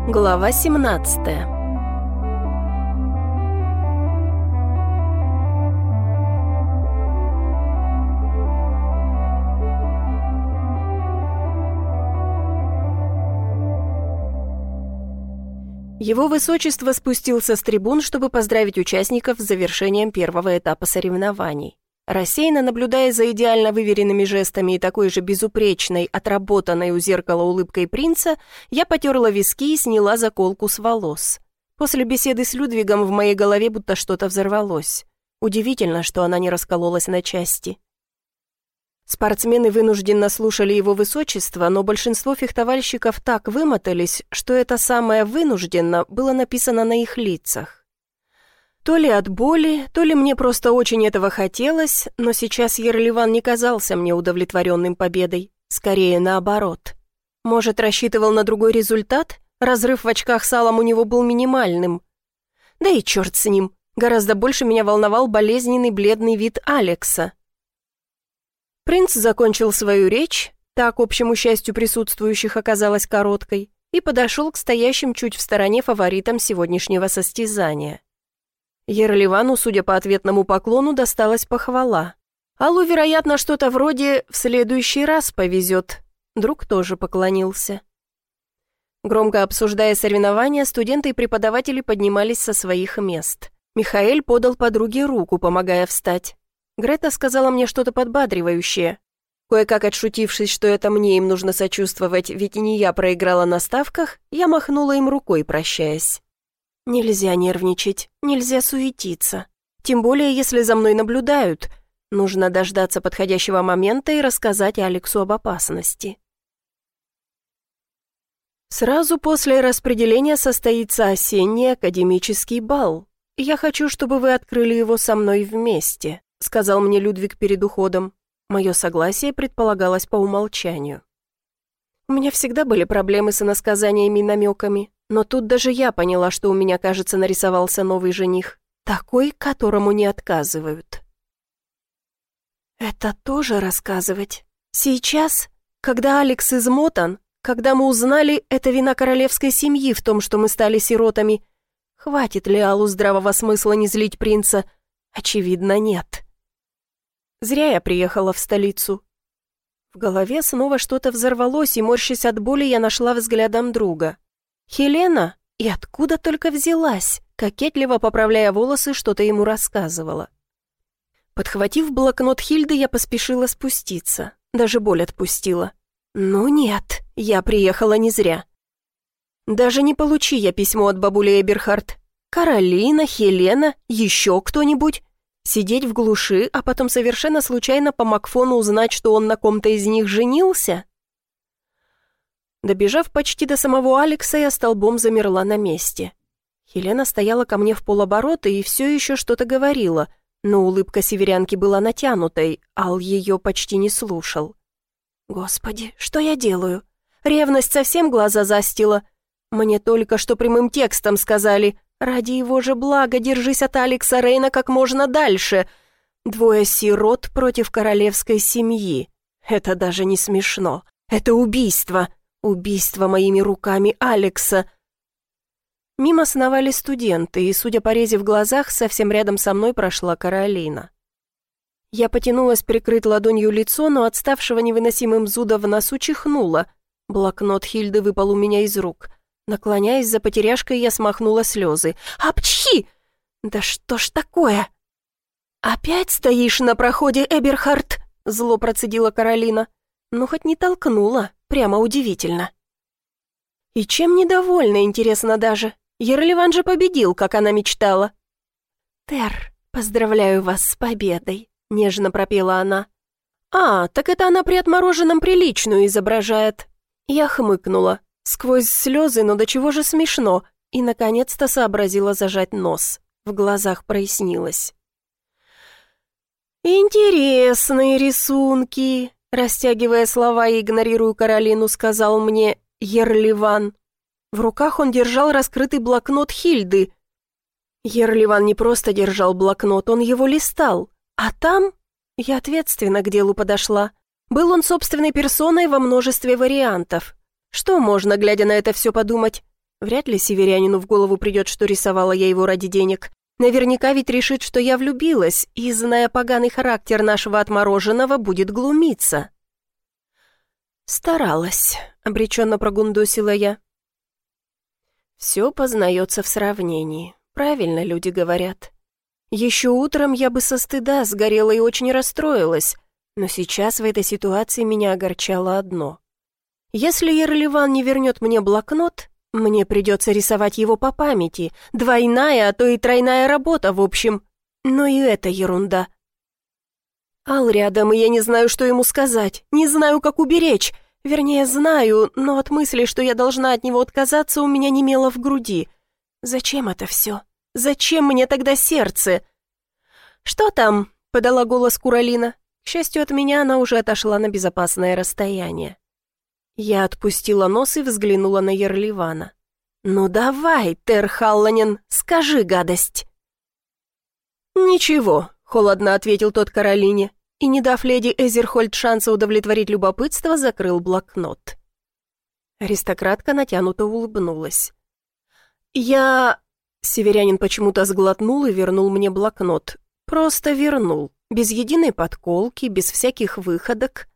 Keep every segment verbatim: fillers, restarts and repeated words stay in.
Глава семнадцатая. Его высочество спустился с трибун, чтобы поздравить участников с завершением первого этапа соревнований. Рассеянно наблюдая за идеально выверенными жестами и такой же безупречной, отработанной у зеркала улыбкой принца, я потерла виски и сняла заколку с волос. После беседы с Людвигом в моей голове будто что-то взорвалось. Удивительно, что она не раскололась на части. Спортсмены вынужденно слушали его высочество, но большинство фехтовальщиков так вымотались, что это самое «вынужденно» было написано на их лицах. То ли от боли, то ли мне просто очень этого хотелось, но сейчас Ерливан не казался мне удовлетворенным победой. Скорее наоборот. Может, рассчитывал на другой результат? Разрыв в очках с Алом у него был минимальным. Да и черт с ним. Гораздо больше меня волновал болезненный бледный вид Алекса. Принц закончил свою речь, так, к общему счастью присутствующих, оказалась короткой, и подошел к стоящим чуть в стороне фаворитам сегодняшнего состязания. Ерливану, судя по ответному поклону, досталась похвала. Аллу, вероятно, что-то вроде «в следующий раз повезет». Друг тоже поклонился. Громко обсуждая соревнования, студенты и преподаватели поднимались со своих мест. Михаэль подал подруге руку, помогая встать. Грета сказала мне что-то подбадривающее. Кое-как отшутившись, что это мне им нужно сочувствовать, ведь и не я проиграла на ставках, я махнула им рукой, прощаясь. Нельзя нервничать, нельзя суетиться. Тем более, если за мной наблюдают. Нужно дождаться подходящего момента и рассказать Алексу об опасности. Сразу после распределения состоится осенний академический бал. Я хочу, чтобы вы открыли его со мной вместе, сказал мне Людвиг перед уходом. Мое согласие предполагалось по умолчанию. У меня всегда были проблемы с иносказаниями и намеками. Но тут даже я поняла, что у меня, кажется, нарисовался новый жених. Такой, которому не отказывают. Это тоже рассказывать? Сейчас? Когда Алекс измотан? Когда мы узнали, это вина королевской семьи в том, что мы стали сиротами? Хватит ли Аллу здравого смысла не злить принца? Очевидно, нет. Зря я приехала в столицу. В голове снова что-то взорвалось, и, морщась от боли, я нашла взглядом друга. Хелена? И откуда только взялась? Кокетливо поправляя волосы, что-то ему рассказывала. Подхватив блокнот Хильды, я поспешила спуститься. Даже боль отпустила. Ну нет, я приехала не зря. Даже не получи я письмо от бабули Эберхард. Каролина, Хелена, еще кто-нибудь? Сидеть в глуши, а потом совершенно случайно по Макфону узнать, что он на ком-то из них женился? Добежав почти до самого Алекса, я столбом замерла на месте. Хелена стояла ко мне в полоборота и все еще что-то говорила, но улыбка северянки была натянутой, Ал ее почти не слушал. Господи, что я делаю? Ревность совсем глаза застила. Мне только что прямым текстом сказали: ради его же блага держись от Алекса Рейна как можно дальше. Двое сирот против королевской семьи. Это даже не смешно. Это убийство. Убийство моими руками Алекса. Мимо сновали студенты, и, судя по резе в глазах, совсем рядом со мной прошла Каролина. Я потянулась прикрыть ладонью лицо, но от ставшего невыносимым зуда в носу чихнула. Блокнот Хильды выпал у меня из рук. Наклоняясь за потеряшкой, я смахнула слезы. «Апчхи! Да что ж такое?» «Опять стоишь на проходе, Эберхард?» Зло процедила Каролина. Ну, хоть не толкнула. Прямо удивительно. И чем недовольна, интересно даже. Ерливан же победил, как она мечтала. «Тер, поздравляю вас с победой», — нежно пропела она. «А, так это она при отмороженном приличную изображает». Я хмыкнула. Сквозь слезы, но до чего же смешно, и, наконец-то, сообразила зажать нос. В глазах прояснилось. «Интересные рисунки», — растягивая слова и игнорируя Каролину, сказал мне Ерливан. В руках он держал раскрытый блокнот Хильды. Ерливан не просто держал блокнот, он его листал. А там я ответственно к делу подошла. Был он собственной персоной во множестве вариантов. Что можно, глядя на это все, подумать? Вряд ли северянину в голову придет, что рисовала я его ради денег. Наверняка ведь решит, что я влюбилась, и, зная поганый характер нашего отмороженного, будет глумиться. «Старалась», — обреченно прогундосила я. «Все познается в сравнении. Правильно люди говорят. Еще утром я бы со стыда сгорела и очень расстроилась, но сейчас в этой ситуации меня огорчало одно. Если Ерливан не вернет мне блокнот, мне придется рисовать его по памяти. Двойная, а то и тройная работа, в общем. Но и это ерунда. Ал рядом, и я не знаю, что ему сказать, не знаю, как уберечь. Вернее, знаю, но от мысли, что я должна от него отказаться, у меня немело в груди. Зачем это все? Зачем мне тогда сердце? «Что там?» — подала голос Куралина. К счастью, от меня она уже отошла на безопасное расстояние. Я отпустила нос и взглянула на Ерливана. «Ну давай, Тер Халланен, скажи гадость!» «Ничего», — холодно ответил тот Каролине, и, не дав леди Эзерхольд шанса удовлетворить любопытство, закрыл блокнот. Аристократка натянуто улыбнулась. «Я...» — северянин почему-то сглотнул и вернул мне блокнот. «Просто вернул, без единой подколки, без всяких выходок».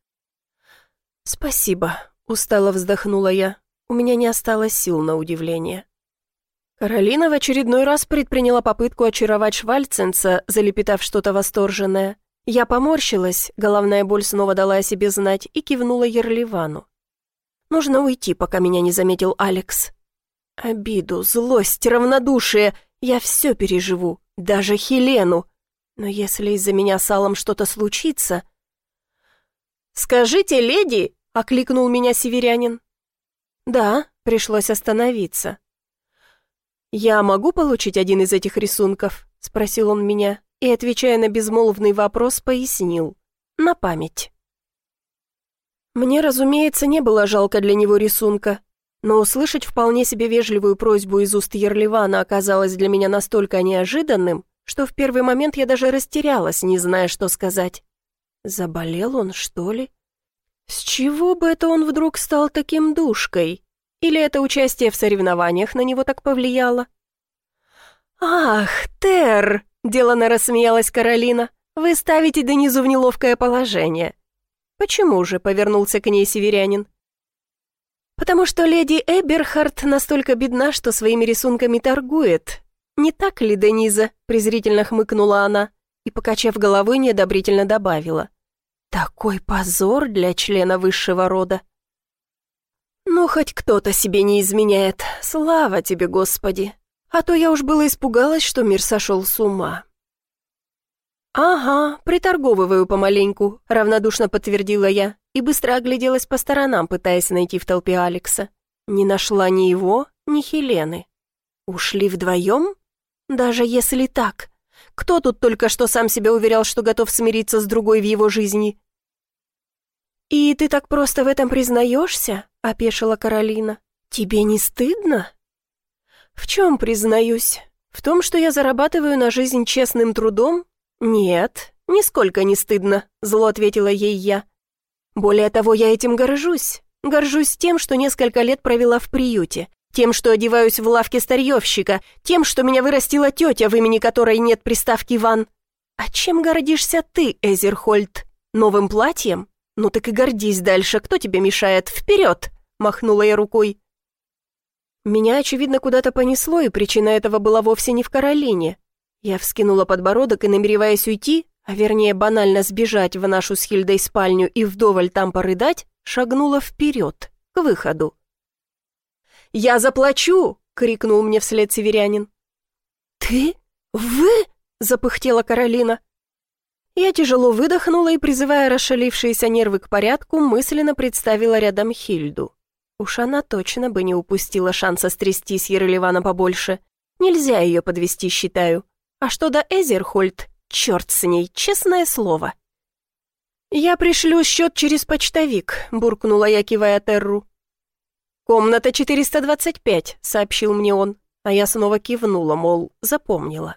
«Спасибо», — устало вздохнула я. У меня не осталось сил на удивление. Каролина в очередной раз предприняла попытку очаровать Швальценца, залепетав что-то восторженное. Я поморщилась, головная боль снова дала о себе знать, и кивнула Ерливану. «Нужно уйти, пока меня не заметил Алекс. Обиду, злость, равнодушие — я все переживу, даже Хелену. Но если из-за меня с Аллом что-то случится...» «Скажите, леди!» — окликнул меня северянин. «Да», — пришлось остановиться. «Я могу получить один из этих рисунков?» — спросил он меня, и, отвечая на безмолвный вопрос, пояснил. «На память». Мне, разумеется, не было жалко для него рисунка, но услышать вполне себе вежливую просьбу из уст Ерливана оказалось для меня настолько неожиданным, что в первый момент я даже растерялась, не зная, что сказать. Заболел он, что ли? С чего бы это он вдруг стал таким душкой? Или это участие в соревнованиях на него так повлияло? «Ах, Тер!» — делано рассмеялась Каролина. «Вы ставите Денизу в неловкое положение». «Почему же?» — повернулся к ней северянин. «Потому что леди Эберхард настолько бедна, что своими рисунками торгует. Не так ли, Дениза?» — презрительно хмыкнула она и, покачав головой, неодобрительно добавила. «Такой позор для члена высшего рода». «Ну, хоть кто-то себе не изменяет. Слава тебе, Господи! А то я уж было испугалась, что мир сошел с ума». «Ага, приторговываю помаленьку», — равнодушно подтвердила я и быстро огляделась по сторонам, пытаясь найти в толпе Алекса. Не нашла ни его, ни Хелены. Ушли вдвоем? Даже если так, кто тут только что сам себя уверял, что готов смириться с другой в его жизни? «И ты так просто в этом признаешься?» — опешила Каролина. «Тебе не стыдно?» «В чем признаюсь? В том, что я зарабатываю на жизнь честным трудом? Нет, нисколько не стыдно», — зло ответила ей я. «Более того, я этим горжусь. Горжусь тем, что несколько лет провела в приюте, тем, что одеваюсь в лавке старьевщика, тем, что меня вырастила тетя, в имени которой нет приставки «Ван». А чем гордишься ты, Эзерхольд? Новым платьем? Ну так и гордись дальше, кто тебе мешает? Вперед!» — махнула я рукой. Меня, очевидно, куда-то понесло, и причина этого была вовсе не в Каролине. Я вскинула подбородок и, намереваясь уйти, а вернее банально сбежать в нашу с Хильдой спальню и вдоволь там порыдать, шагнула вперед, к выходу. «Я заплачу!» — крикнул мне вслед северянин. «Ты? Вы?» — запыхтела Каролина. Я тяжело выдохнула и, призывая расшалившиеся нервы к порядку, мысленно представила рядом Хильду. Уж она точно бы не упустила шанса стрясти с Ерливана побольше. Нельзя ее подвести, считаю. А что до Эзерхольд, черт с ней, честное слово. «Я пришлю счет через почтовик», — буркнула я, кивая Терру. «Комната четыреста двадцать пять», — сообщил мне он, а я снова кивнула, мол, запомнила.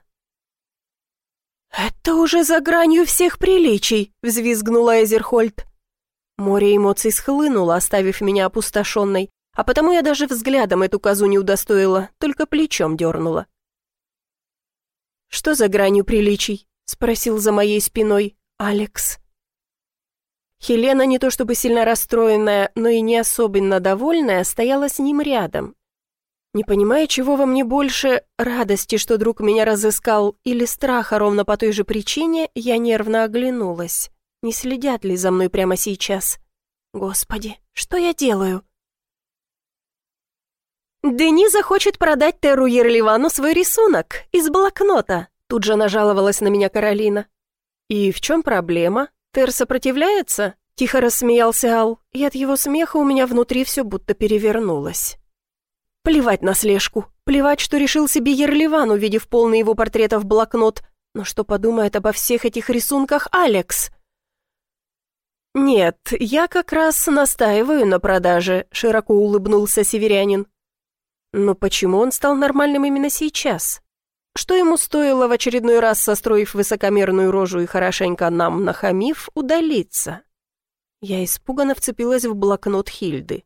«Это уже за гранью всех приличий», — взвизгнула Эзерхольд. Море эмоций схлынуло, оставив меня опустошенной, А потому я даже взглядом эту козу не удостоила, только плечом дернула. «Что за гранью приличий?» — спросил за моей спиной Алекс. Хелена, не то чтобы сильно расстроенная, но и не особенно довольная, стояла с ним рядом. Не понимая, чего во мне больше, радости, что друг меня разыскал, или страха ровно по той же причине, я нервно оглянулась. Не следят ли за мной прямо сейчас? Господи, что я делаю? «Дениза хочет продать Терру Ерливану свой рисунок из блокнота», тут же нажаловалась на меня Каролина. «И в чем проблема? Тер сопротивляется?» Тихо рассмеялся Ал, и от его смеха у меня внутри все будто перевернулось. Плевать на слежку, плевать, что решил себе Ерливан, увидев полный его портретов блокнот, но что подумает обо всех этих рисунках Алекс? «Нет, я как раз настаиваю на продаже», — широко улыбнулся северянин. Но почему он стал нормальным именно сейчас? Что ему стоило в очередной раз, состроив высокомерную рожу и хорошенько нам нахамив, удалиться? Я испуганно вцепилась в блокнот Хильды.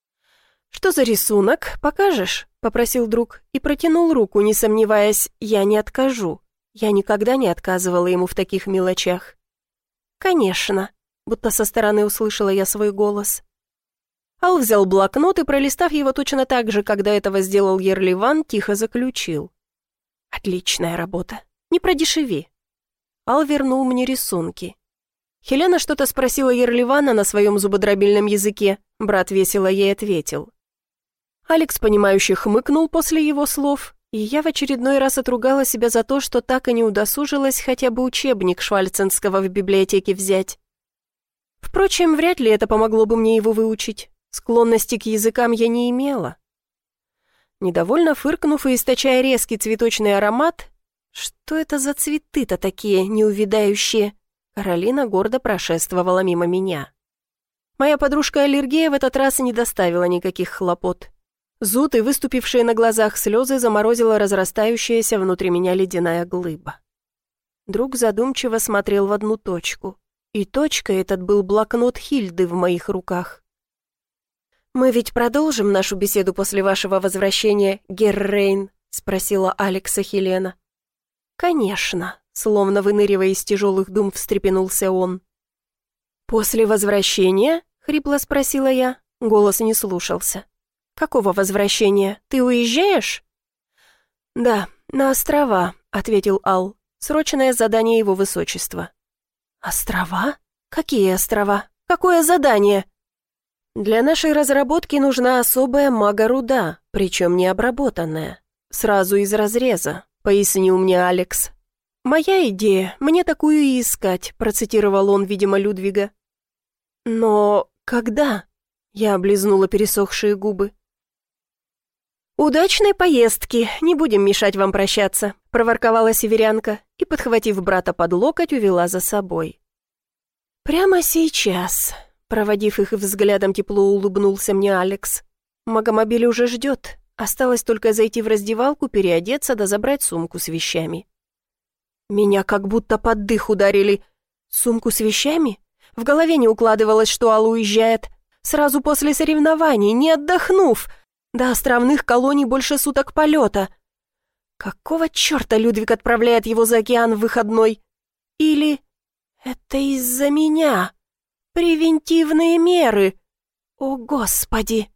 «Что за рисунок? Покажешь?» — попросил друг и протянул руку, не сомневаясь, я не откажу. Я никогда не отказывала ему в таких мелочах. «Конечно», — будто со стороны услышала я свой голос. Ал взял блокнот и, пролистав его точно так же, когда этого сделал Ерливан, тихо заключил. «Отличная работа. Не продешеви». Ал вернул мне рисунки. Хелена что-то спросила Ерливана на своем зубодробильном языке. Брат весело ей ответил. Алекс, понимающе хмыкнул после его слов, и я в очередной раз отругала себя за то, что так и не удосужилась хотя бы учебник Швальценского в библиотеке взять. Впрочем, вряд ли это помогло бы мне его выучить. Склонности к языкам я не имела. Недовольно фыркнув и источая резкий цветочный аромат, что это за цветы-то такие неувядающие, Каролина гордо прошествовала мимо меня. Моя подружка-аллергия в этот раз не доставила никаких хлопот. Зуд и выступившие на глазах слезы заморозила разрастающаяся внутри меня ледяная глыба. Друг задумчиво смотрел в одну точку, и точкой этот был блокнот Хильды в моих руках. «Мы ведь продолжим нашу беседу после вашего возвращения, Геррейн?» — спросила Алекса Хелена. «Конечно», — словно выныривая из тяжелых дум, встрепенулся он. «После возвращения?» — хрипло спросила я. Голос не слушался. «Какого возвращения? Ты уезжаешь?» «Да, на острова», — ответил Ал. «Срочное задание его высочества». «Острова? Какие острова? Какое задание?» «Для нашей разработки нужна особая мага-руда, причем необработанная. Сразу из разреза», — пояснил мне Алекс. «Моя идея, мне такую и искать», — процитировал он, видимо, Людвига. «Но когда?» — я облизнула пересохшие губы. «Удачной поездки, не будем мешать вам прощаться», — проворковала северянка и, подхватив брата под локоть, увела за собой. «Прямо сейчас», — проводив их взглядом, тепло улыбнулся мне Алекс. «Магомобиль уже ждет, осталось только зайти в раздевалку, переодеться да забрать сумку с вещами». Меня как будто под дых ударили. Сумку с вещами? В голове не укладывалось, что Алла уезжает. Сразу после соревнований, не отдохнув. До островных колоний больше суток полета. Какого черта Людвиг отправляет его за океан в выходной? Или это из-за меня? Превентивные меры. О, Господи!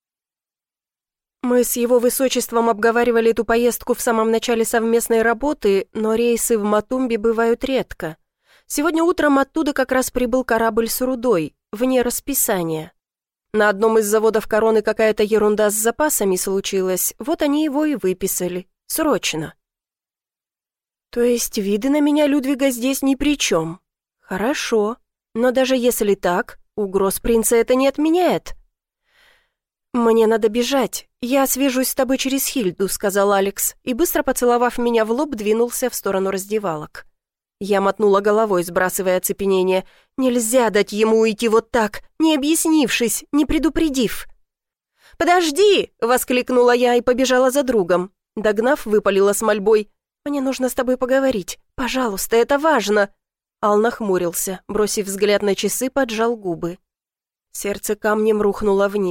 Мы с его высочеством обговаривали эту поездку в самом начале совместной работы, но рейсы в Матумбе бывают редко. Сегодня утром оттуда как раз прибыл корабль с рудой, вне расписания. На одном из заводов Короны какая-то ерунда с запасами случилась, вот они его и выписали. Срочно. То есть виды на меня Людвига здесь ни при чем. Хорошо, но даже если так, угроз принца это не отменяет. «Мне надо бежать. Я свяжусь с тобой через Хильду», — сказал Алекс, и, быстро поцеловав меня в лоб, двинулся в сторону раздевалок. Я мотнула головой, сбрасывая оцепенение. Нельзя дать ему уйти вот так, не объяснившись, не предупредив. «Подожди!» — воскликнула я и побежала за другом. Догнав, выпалила с мольбой. «Мне нужно с тобой поговорить. Пожалуйста, это важно!» Ал нахмурился, бросив взгляд на часы, поджал губы. Сердце камнем рухнуло вниз.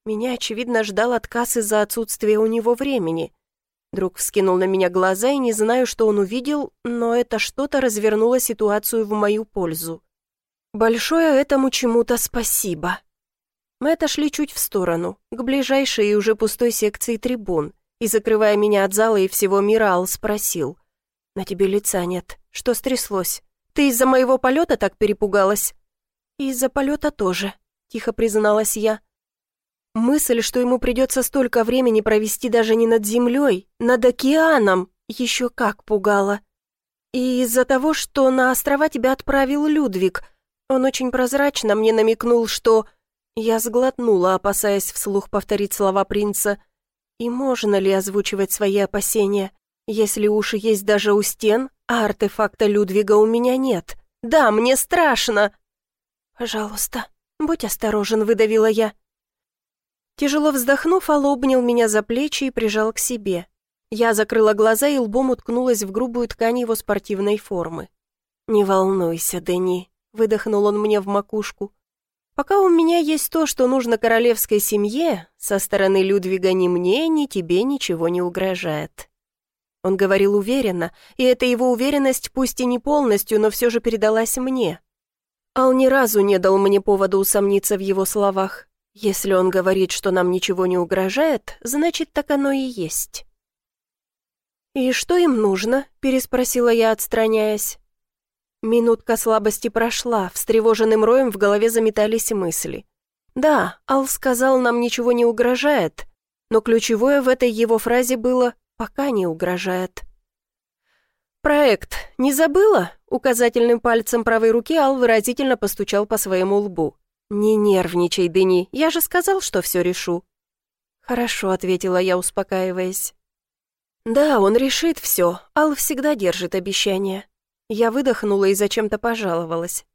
Меня, очевидно, ждал отказ из-за отсутствия у него времени. Друг вскинул на меня глаза, и не знаю, что он увидел, но это что-то развернуло ситуацию в мою пользу. Большое этому чему-то спасибо. Мы отошли чуть в сторону, к ближайшей и уже пустой секции трибун, и, закрывая меня от зала и всего мира, Ал спросил: «На тебе лица нет. Что стряслось? Ты из-за моего полета так перепугалась?» «Из-за полета тоже», — тихо призналась я. Мысль, что ему придется столько времени провести даже не над землей, над океаном, еще как пугала. И из-за того, что на острова тебя отправил Людвиг, он очень прозрачно мне намекнул, что... Я сглотнула, опасаясь вслух повторить слова принца. И можно ли озвучивать свои опасения, если уши есть даже у стен, а артефакта Людвига у меня нет? Да, мне страшно. «Пожалуйста, будь осторожен», — выдавила я. Тяжело вздохнув, Ал обнял меня за плечи и прижал к себе. Я закрыла глаза и лбом уткнулась в грубую ткань его спортивной формы. «Не волнуйся, Дени», — выдохнул он мне в макушку. «Пока у меня есть то, что нужно королевской семье, со стороны Людвига ни мне, ни тебе ничего не угрожает». Он говорил уверенно, и эта его уверенность, пусть и не полностью, но все же передалась мне. Ал ни разу не дал мне повода усомниться в его словах. Если он говорит, что нам ничего не угрожает, значит, так оно и есть. «И что им нужно?» – переспросила я, отстраняясь. Минутка слабости прошла, встревоженным роем в голове заметались мысли. Да, Ал сказал, нам ничего не угрожает, но ключевое в этой его фразе было «пока не угрожает». «Проект не забыла?» – указательным пальцем правой руки Ал выразительно постучал по своему лбу. «Не нервничай, Дени, я же сказал, что все решу». «Хорошо», — ответила я, успокаиваясь. «Да, он решит все, Ал всегда держит обещания». Я выдохнула и зачем-то пожаловалась.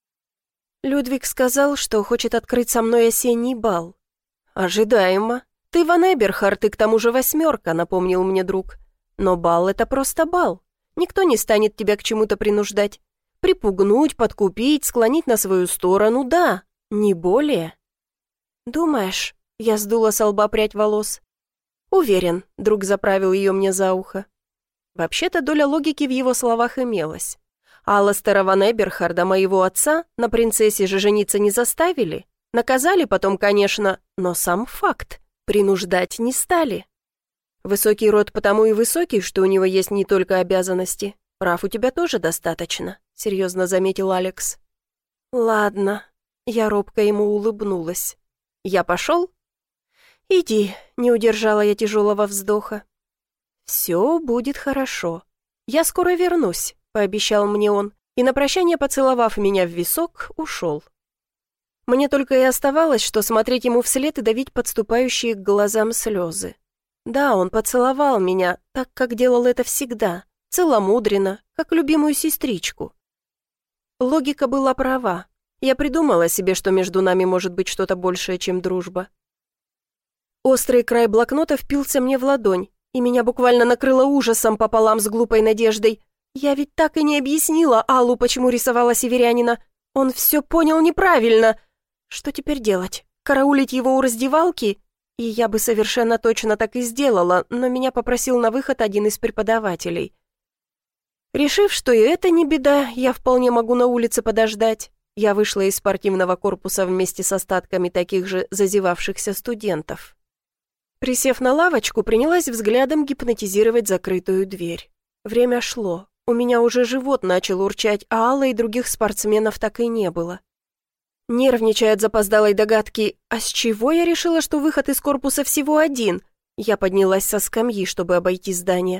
Людвиг сказал, что хочет открыть со мной осенний бал. «Ожидаемо. Ты Ван Эберхард и к тому же восьмерка», — напомнил мне друг. «Но бал — это просто бал. Никто не станет тебя к чему-то принуждать. Припугнуть, подкупить, склонить на свою сторону, да». «Не более?» «Думаешь?» — я сдула со лба прядь волос. «Уверен», — друг заправил ее мне за ухо. Вообще-то доля логики в его словах имелась. Алластера ван Эберхарда, моего отца, на принцессе же жениться не заставили. Наказали потом, конечно, но сам факт. Принуждать не стали. Высокий род потому и высокий, что у него есть не только обязанности. Прав у тебя тоже достаточно», — серьезно заметил Алекс. «Ладно». Я робко ему улыбнулась. «Я пошел?» «Иди», — не удержала я тяжелого вздоха. «Все будет хорошо. Я скоро вернусь», — пообещал мне он, и на прощание, поцеловав меня в висок, ушел. Мне только и оставалось, что смотреть ему вслед и давить подступающие к глазам слезы. Да, он поцеловал меня, так, как делал это всегда, целомудренно, как любимую сестричку. Логика была права. Я придумала себе, что между нами может быть что-то большее, чем дружба. Острый край блокнота впился мне в ладонь, и меня буквально накрыло ужасом пополам с глупой надеждой. Я ведь так и не объяснила Аллу, почему рисовала северянина. Он все понял неправильно. Что теперь делать? Караулить его у раздевалки? И я бы совершенно точно так и сделала, но меня попросил на выход один из преподавателей. Решив, что и это не беда, я вполне могу на улице подождать. Я вышла из спортивного корпуса вместе с остатками таких же зазевавшихся студентов. Присев на лавочку, принялась взглядом гипнотизировать закрытую дверь. Время шло. У меня уже живот начал урчать, а Аллы и других спортсменов так и не было. Нервничая от запоздалой догадки, а с чего я решила, что выход из корпуса всего один, я поднялась со скамьи, чтобы обойти здание.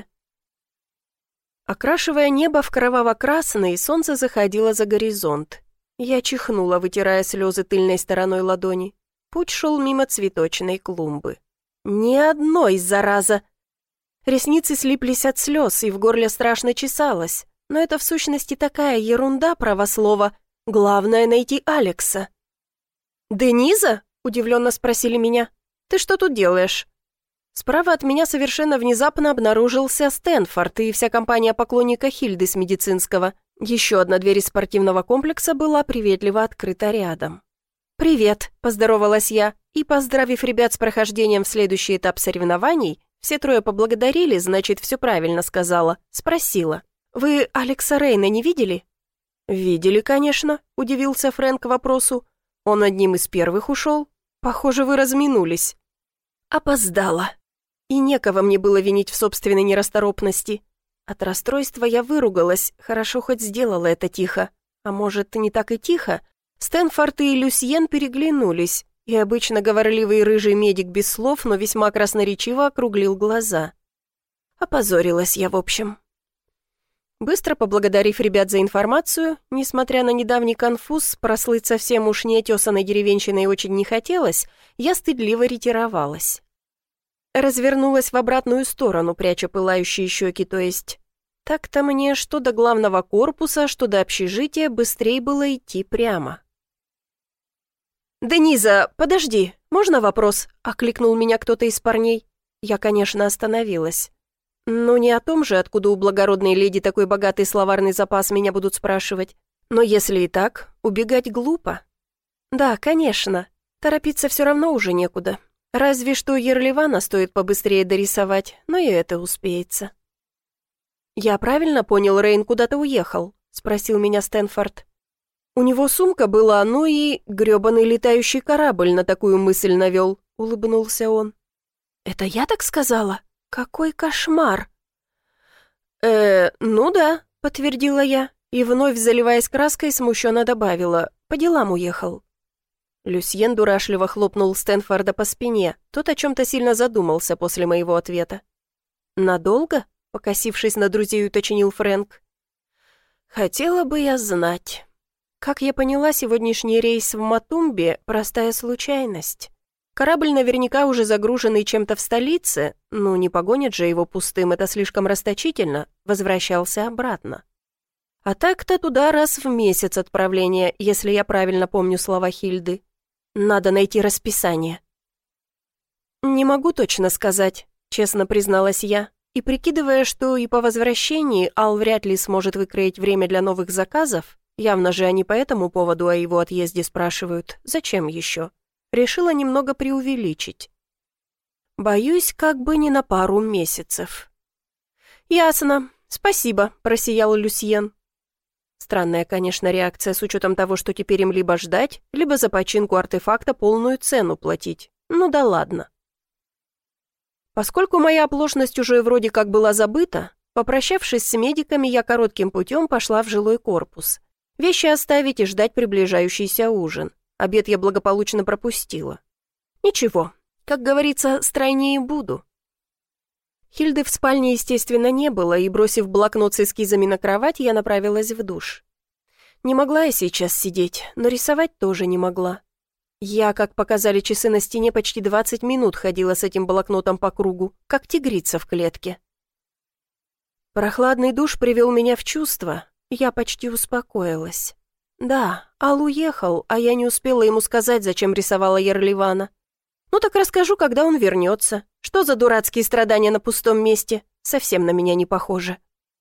Окрашивая небо в кроваво-красный, солнце заходило за горизонт. Я чихнула, вытирая слезы тыльной стороной ладони. Путь шел мимо цветочной клумбы. Ни одной, зараза! Ресницы слиплись от слез, и в горле страшно чесалось. Но это в сущности такая ерунда, правослова. Главное — найти Алекса. «Дениза?» — удивленно спросили меня. «Ты что тут делаешь?» Справа от меня совершенно внезапно обнаружился Стэнфорд и вся компания поклонника Хильды с медицинского. Еще одна дверь из спортивного комплекса была приветливо открыта рядом. «Привет», — поздоровалась я, и, поздравив ребят с прохождением в следующий этап соревнований, все трое поблагодарили, значит, все правильно сказала, спросила. «Вы Алекса Рейна не видели?» «Видели, конечно», — удивился Фрэнк вопросу. «Он одним из первых ушел. Похоже, вы разминулись». Опоздала. И некого мне было винить в собственной нерасторопности. От расстройства я выругалась, хорошо хоть сделала это тихо. А может, не так и тихо? Стэнфорд и Люсьен переглянулись, и обычно говорливый рыжий медик без слов, но весьма красноречиво округлил глаза. Опозорилась я, в общем. Быстро поблагодарив ребят за информацию, несмотря на недавний конфуз, прослыть совсем уж неотесанной деревенщиной очень не хотелось, я стыдливо ретировалась. Развернулась в обратную сторону, пряча пылающие щеки, то есть... Так-то мне что до главного корпуса, что до общежития быстрее было идти прямо. «Дениза, подожди, можно вопрос?» — окликнул меня кто-то из парней. Я, конечно, остановилась. Ну, не о том же, откуда у благородной леди такой богатый словарный запас, меня будут спрашивать. Но если и так, убегать глупо. Да, конечно, торопиться все равно уже некуда. Разве что Ерливана стоит побыстрее дорисовать, но и это успеется. «Я правильно понял, Рейн куда-то уехал?» — спросил меня Стэнфорд. «У него сумка была, ну и грёбаный летающий корабль на такую мысль навел», — улыбнулся он. «Это я так сказала? Какой кошмар!» «Э, ну да», — подтвердила я, и вновь, заливаясь краской, смущенно добавила, «по делам уехал». Люсьен дурашливо хлопнул Стэнфорда по спине, тот о чем-то сильно задумался после моего ответа. «Надолго?» — покосившись на друзей, уточнил Фрэнк. «Хотела бы я знать. Как я поняла, сегодняшний рейс в Матумбе — простая случайность. Корабль наверняка уже загруженный чем-то в столице, ну не погонят же его пустым, это слишком расточительно, возвращался обратно. А так-то туда раз в месяц отправление, если я правильно помню слова Хильды. Надо найти расписание». «Не могу точно сказать», — честно призналась я, и, прикидывая, что и по возвращении Ал вряд ли сможет выкроить время для новых заказов, явно же они по этому поводу о его отъезде спрашивают, зачем еще, решила немного преувеличить. «Боюсь, как бы не на пару месяцев». «Ясно, спасибо», — просиял Люсьен. Странная, конечно, реакция с учетом того, что теперь им либо ждать, либо за починку артефакта полную цену платить. Ну да ладно. Поскольку моя оплошность уже вроде как была забыта, попрощавшись с медиками, я коротким путем пошла в жилой корпус. Вещи оставить и ждать приближающийся ужин. Обед я благополучно пропустила. Ничего, как говорится, стройнее буду. Хильды в спальне, естественно, не было, и, бросив блокнот с эскизами на кровать, я направилась в душ. Не могла я сейчас сидеть, но рисовать тоже не могла. Я, как показали часы на стене, почти двадцать минут ходила с этим блокнотом по кругу, как тигрица в клетке. Прохладный душ привел меня в чувство, я почти успокоилась. Да, Ал уехал, а я не успела ему сказать, зачем рисовала Ерливана. Ну так расскажу, когда он вернется. Что за дурацкие страдания на пустом месте? Совсем на меня не похоже.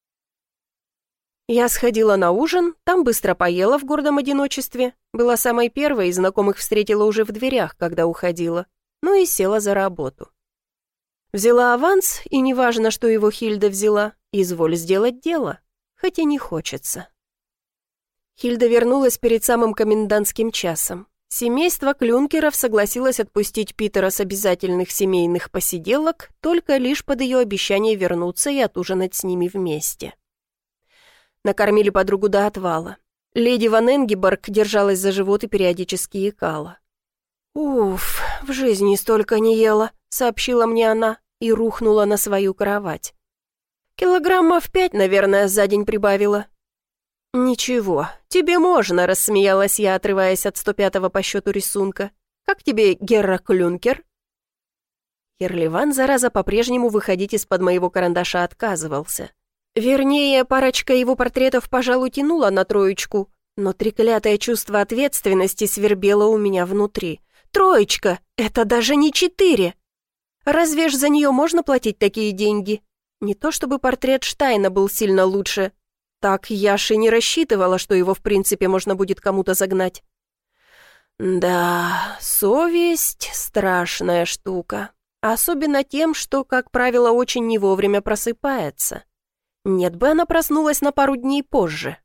Я сходила на ужин, там быстро поела в гордом одиночестве. Была самой первой, и знакомых встретила уже в дверях, когда уходила. Ну и села за работу. Взяла аванс, и неважно, что его Хильда взяла, изволь сделать дело, хотя не хочется. Хильда вернулась перед самым комендантским часом. Семейство Клюнкеров согласилось отпустить Питера с обязательных семейных посиделок только лишь под ее обещание вернуться и отужинать с ними вместе. Накормили подругу до отвала. Леди Ван Энгеборг держалась за живот и периодически икала. «Уф, в жизни столько не ела», — сообщила мне она и рухнула на свою кровать. «Килограммов пять, наверное, за день прибавила». «Ничего, тебе можно», — рассмеялась я, отрываясь от сто пятого по счету рисунка. «Как тебе, Герра Клюнкер?» Ерливан, зараза, по-прежнему выходить из-под моего карандаша отказывался. Вернее, парочка его портретов, пожалуй, тянула на троечку, но треклятое чувство ответственности свербело у меня внутри. «Троечка! Это даже не четыре! Разве ж за нее можно платить такие деньги? Не то чтобы портрет Штайна был сильно лучше. Так я ж и не рассчитывала, что его в принципе можно будет кому-то загнать. Да, совесть — страшная штука. Особенно тем, что, как правило, очень не вовремя просыпается. Нет бы она проснулась на пару дней позже.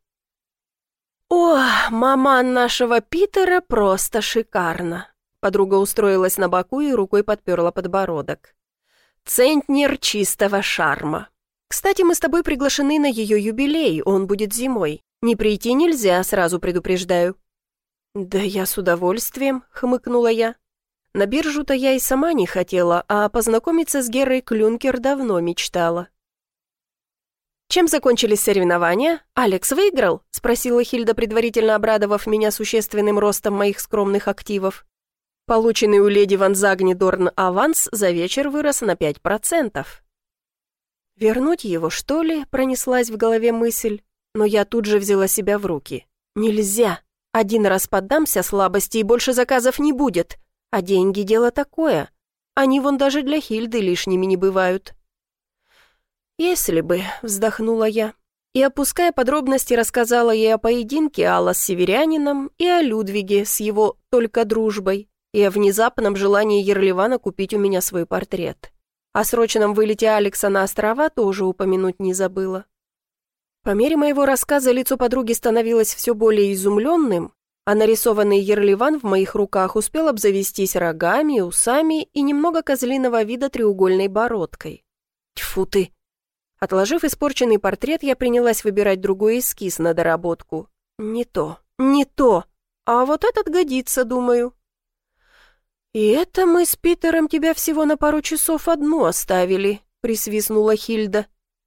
О, маман нашего Питера просто шикарно. Подруга устроилась на боку и рукой подперла подбородок. Центнер чистого шарма. Кстати, мы с тобой приглашены на ее юбилей, он будет зимой. Не прийти нельзя, сразу предупреждаю. Да я с удовольствием, хмыкнула я. На биржу-то я и сама не хотела, а познакомиться с Герой Клюнкер давно мечтала. «Чем закончились соревнования? Алекс выиграл?» — спросила Хильда, предварительно обрадовав меня существенным ростом моих скромных активов. Полученный у леди Ван Загнидорн аванс за вечер вырос на пять процентов. «Вернуть его, что ли?» — пронеслась в голове мысль, но я тут же взяла себя в руки. «Нельзя! Один раз поддамся слабости, и больше заказов не будет. А деньги — дело такое. Они вон даже для Хильды лишними не бывают». «Если бы», — вздохнула я, и, опуская подробности, рассказала ей о поединке Алла с северянином и о Людвиге с его «только дружбой», и о внезапном желании Ерливана купить у меня свой портрет. О срочном вылете Алекса на острова тоже упомянуть не забыла. По мере моего рассказа лицо подруги становилось все более изумленным, а нарисованный Ерливан в моих руках успел обзавестись рогами, усами и немного козлиного вида треугольной бородкой. Тьфу ты! Отложив испорченный портрет, я принялась выбирать другой эскиз на доработку. Не то, не то. А вот этот годится, думаю. «И это мы с Питером тебя всего на пару часов одну оставили», — присвистнула Хильда.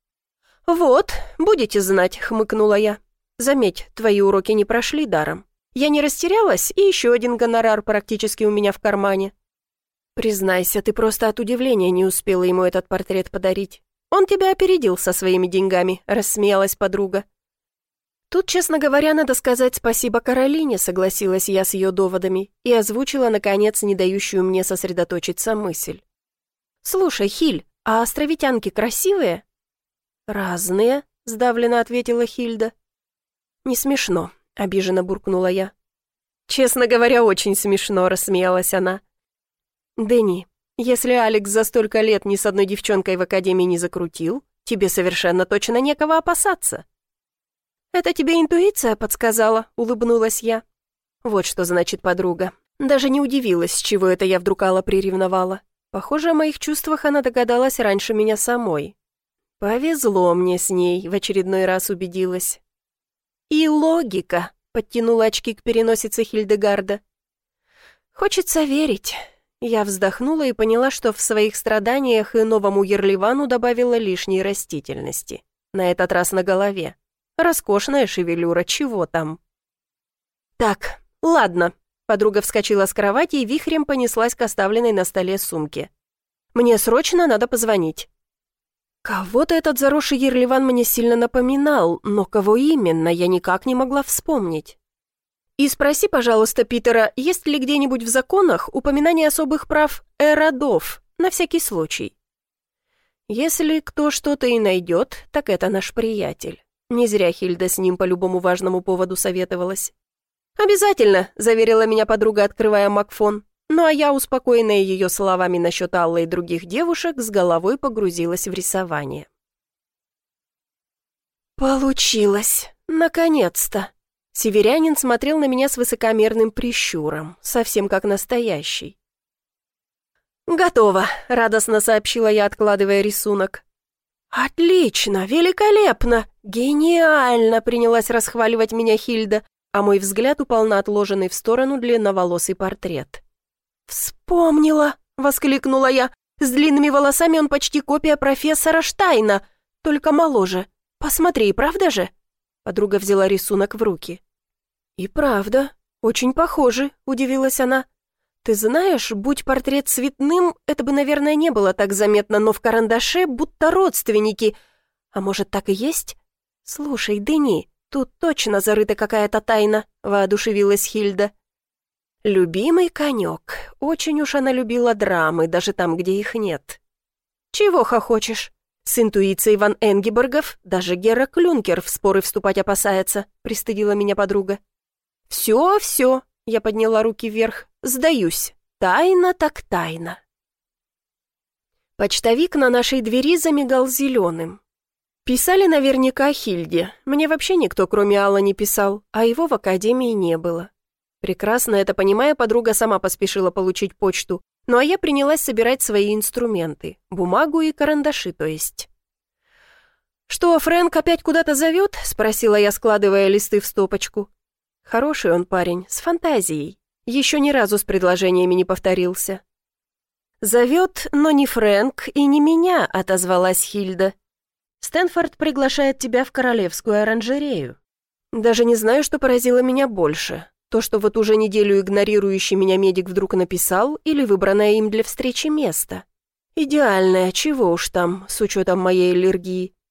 «Вот, будете знать», — хмыкнула я. «Заметь, твои уроки не прошли даром. Я не растерялась, и еще один гонорар практически у меня в кармане». «Признайся, ты просто от удивления не успела ему этот портрет подарить. Он тебя опередил со своими деньгами», — рассмеялась подруга. Тут, честно говоря, надо сказать спасибо Каролине, согласилась я с ее доводами и озвучила, наконец, не дающую мне сосредоточиться мысль. «Слушай, Хиль, а островитянки красивые?» «Разные», — сдавленно ответила Хильда. «Не смешно», — обиженно буркнула я. «Честно говоря, очень смешно», — рассмеялась она. «Дэнни, если Алекс за столько лет ни с одной девчонкой в академии не закрутил, тебе совершенно точно некого опасаться». «Это тебе интуиция подсказала», — улыбнулась я. Вот что значит подруга. Даже не удивилась, с чего это я вдруг Алла приревновала. Похоже, о моих чувствах она догадалась раньше меня самой. Повезло мне с ней, в очередной раз убедилась. «И логика», — подтянула очки к переносице Хильдегарда. «Хочется верить». Я вздохнула и поняла, что в своих страданиях и новому Ерливану добавила лишней растительности. На этот раз на голове. Роскошная шевелюра, чего там? «Так, ладно». Подруга вскочила с кровати и вихрем понеслась к оставленной на столе сумке. «Мне срочно надо позвонить». Кого-то этот заросший Ерливан мне сильно напоминал, но кого именно, я никак не могла вспомнить. «И спроси, пожалуйста, Питера, есть ли где-нибудь в законах упоминание особых прав эродов, на всякий случай?» Если кто что-то и найдет, так это наш приятель. Не зря Хильда с ним по любому важному поводу советовалась. «Обязательно», — заверила меня подруга, открывая Макфон. Ну а я, успокоенная ее словами насчет Аллы и других девушек, с головой погрузилась в рисование. «Получилось! Наконец-то!» Северянин смотрел на меня с высокомерным прищуром, совсем как настоящий. «Готово», — радостно сообщила я, откладывая рисунок. «Отлично! Великолепно! Гениально!» — принялась расхваливать меня Хильда, а мой взгляд упал на отложенный в сторону длинноволосый портрет. «Вспомнила!» — воскликнула я. «С длинными волосами он почти копия профессора Штайна, только моложе. Посмотри, правда же?» Подруга взяла рисунок в руки. «И правда, очень похоже», — удивилась она. «Ты знаешь, будь портрет цветным, это бы, наверное, не было так заметно, но в карандаше будто родственники. А может, так и есть? Слушай, Дени, тут точно зарыта какая-то тайна», — воодушевилась Хильда. Любимый конек. Очень уж она любила драмы, даже там, где их нет. «Чего хохочешь? С интуицией Ван Энгеборгов даже Гера Клюнкер в споры вступать опасается», — пристыдила меня подруга. «Все, все, Я подняла руки вверх. «Сдаюсь. Тайна так тайна». Почтовик на нашей двери замигал зеленым. Писали наверняка Хильде. Мне вообще никто, кроме Алла, не писал, а его в академии не было. Прекрасно это понимая, подруга сама поспешила получить почту, ну а я принялась собирать свои инструменты, бумагу и карандаши, то есть. «Что, Фрэнк опять куда-то зовет?» — спросила я, складывая листы в стопочку. Хороший он парень, с фантазией. Еще ни разу с предложениями не повторился. «Зовет, но не Фрэнк и не меня», — отозвалась Хильда. «Стэнфорд приглашает тебя в королевскую оранжерею». Даже не знаю, что поразило меня больше. То, что вот уже неделю игнорирующий меня медик вдруг написал, или выбранное им для встречи место. Идеальное, чего уж там, с учетом моей аллергии.